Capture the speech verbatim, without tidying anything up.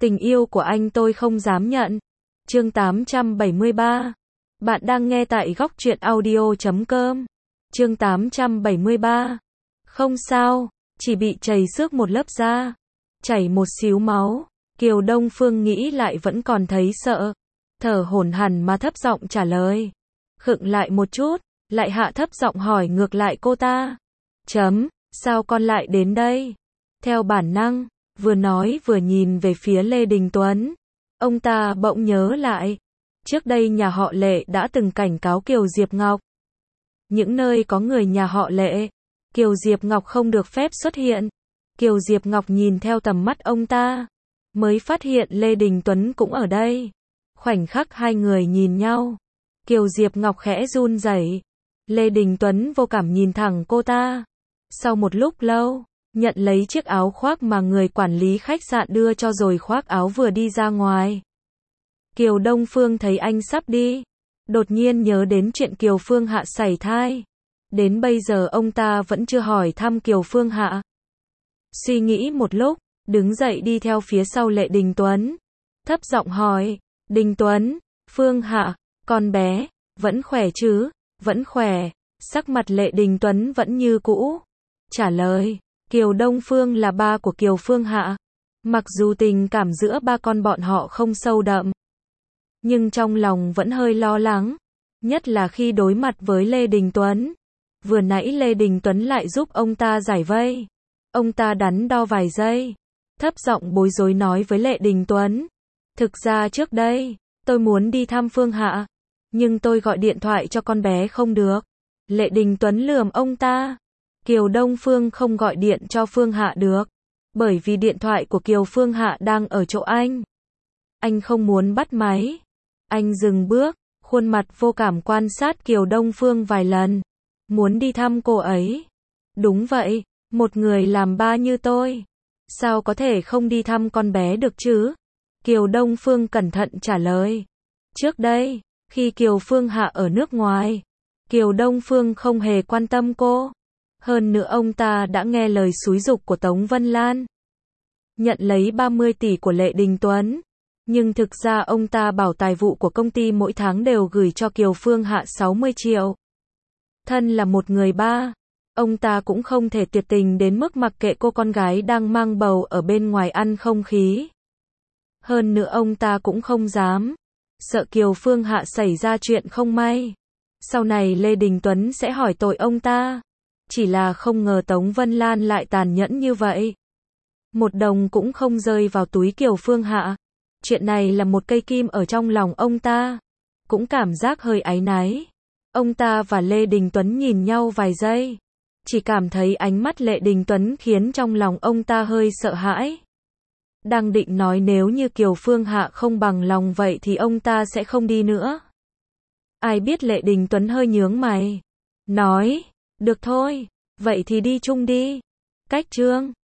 Tình yêu của anh tôi không dám nhận. Chương tám trăm bảy mươi ba. Bạn đang nghe tại góc truyện audio chấm com. Chương tám trăm bảy mươi ba. Không sao, chỉ bị trầy xước một lớp da, chảy một xíu máu. Kiều Đông Phương nghĩ lại vẫn còn thấy sợ, thở hổn hển mà thấp giọng trả lời. Khựng lại một chút, lại hạ thấp giọng hỏi ngược lại cô ta. Chấm, sao con lại đến đây? Theo bản năng, vừa nói vừa nhìn về phía Lê Đình Tuấn. Ông ta bỗng nhớ lại, trước đây nhà họ Lệ đã từng cảnh cáo Kiều Diệp Ngọc. Những nơi có người nhà họ Lệ, Kiều Diệp Ngọc không được phép xuất hiện. Kiều Diệp Ngọc nhìn theo tầm mắt ông ta, mới phát hiện Lê Đình Tuấn cũng ở đây. Khoảnh khắc hai người nhìn nhau, Kiều Diệp Ngọc khẽ run rẩy. Lê Đình Tuấn vô cảm nhìn thẳng cô ta. Sau một lúc lâu, nhận lấy chiếc áo khoác mà người quản lý khách sạn đưa cho rồi khoác áo vừa đi ra ngoài. Kiều Đông Phương thấy anh sắp đi, đột nhiên nhớ đến chuyện Kiều Phương Hạ sảy thai. Đến bây giờ ông ta vẫn chưa hỏi thăm Kiều Phương Hạ. Suy nghĩ một lúc, đứng dậy đi theo phía sau Lệ Đình Tuấn. Thấp giọng hỏi, Đình Tuấn, Phương Hạ, con bé, vẫn khỏe chứ? Vẫn khỏe. Sắc mặt Lệ Đình Tuấn vẫn như cũ. Trả lời, Kiều Đông Phương là ba của Kiều Phương Hạ. Mặc dù tình cảm giữa ba con bọn họ không sâu đậm, nhưng trong lòng vẫn hơi lo lắng. Nhất là khi đối mặt với Lê Đình Tuấn. Vừa nãy Lê Đình Tuấn lại giúp ông ta giải vây. Ông ta đắn đo vài giây, thấp giọng bối rối nói với Lệ Đình Tuấn. Thực ra trước đây, tôi muốn đi thăm Phương Hạ, nhưng tôi gọi điện thoại cho con bé không được. Lệ Đình Tuấn lườm ông ta. Kiều Đông Phương không gọi điện cho Phương Hạ được, bởi vì điện thoại của Kiều Phương Hạ đang ở chỗ anh. Anh không muốn bắt máy. Anh dừng bước, khuôn mặt vô cảm quan sát Kiều Đông Phương vài lần. Muốn đi thăm cô ấy. Đúng vậy, một người làm ba như tôi, sao có thể không đi thăm con bé được chứ? Kiều Đông Phương cẩn thận trả lời. Trước đây, khi Kiều Phương Hạ ở nước ngoài, Kiều Đông Phương không hề quan tâm cô. Hơn nữa ông ta đã nghe lời xúi giục của Tống Vân Lan, nhận lấy ba mươi tỷ của Lệ Đình Tuấn. Nhưng thực ra ông ta bảo tài vụ của công ty mỗi tháng đều gửi cho Kiều Phương Hạ sáu mươi triệu. Thân là một người ba, ông ta cũng không thể tuyệt tình đến mức mặc kệ cô con gái đang mang bầu ở bên ngoài ăn không khí. Hơn nữa ông ta cũng không dám, sợ Kiều Phương Hạ xảy ra chuyện không may. Sau này Lê Đình Tuấn sẽ hỏi tội ông ta. Chỉ là không ngờ Tống Vân Lan lại tàn nhẫn như vậy. Một đồng cũng không rơi vào túi Kiều Phương Hạ. Chuyện này là một cây kim ở trong lòng ông ta. Cũng cảm giác hơi áy náy. Ông ta và Lê Đình Tuấn nhìn nhau vài giây. Chỉ cảm thấy ánh mắt Lệ Đình Tuấn khiến trong lòng ông ta hơi sợ hãi. Đang định nói nếu như Kiều Phương Hạ không bằng lòng vậy thì ông ta sẽ không đi nữa. Ai biết Lệ Đình Tuấn hơi nhướng mày. Nói, được thôi, vậy thì đi chung đi. Cách chương.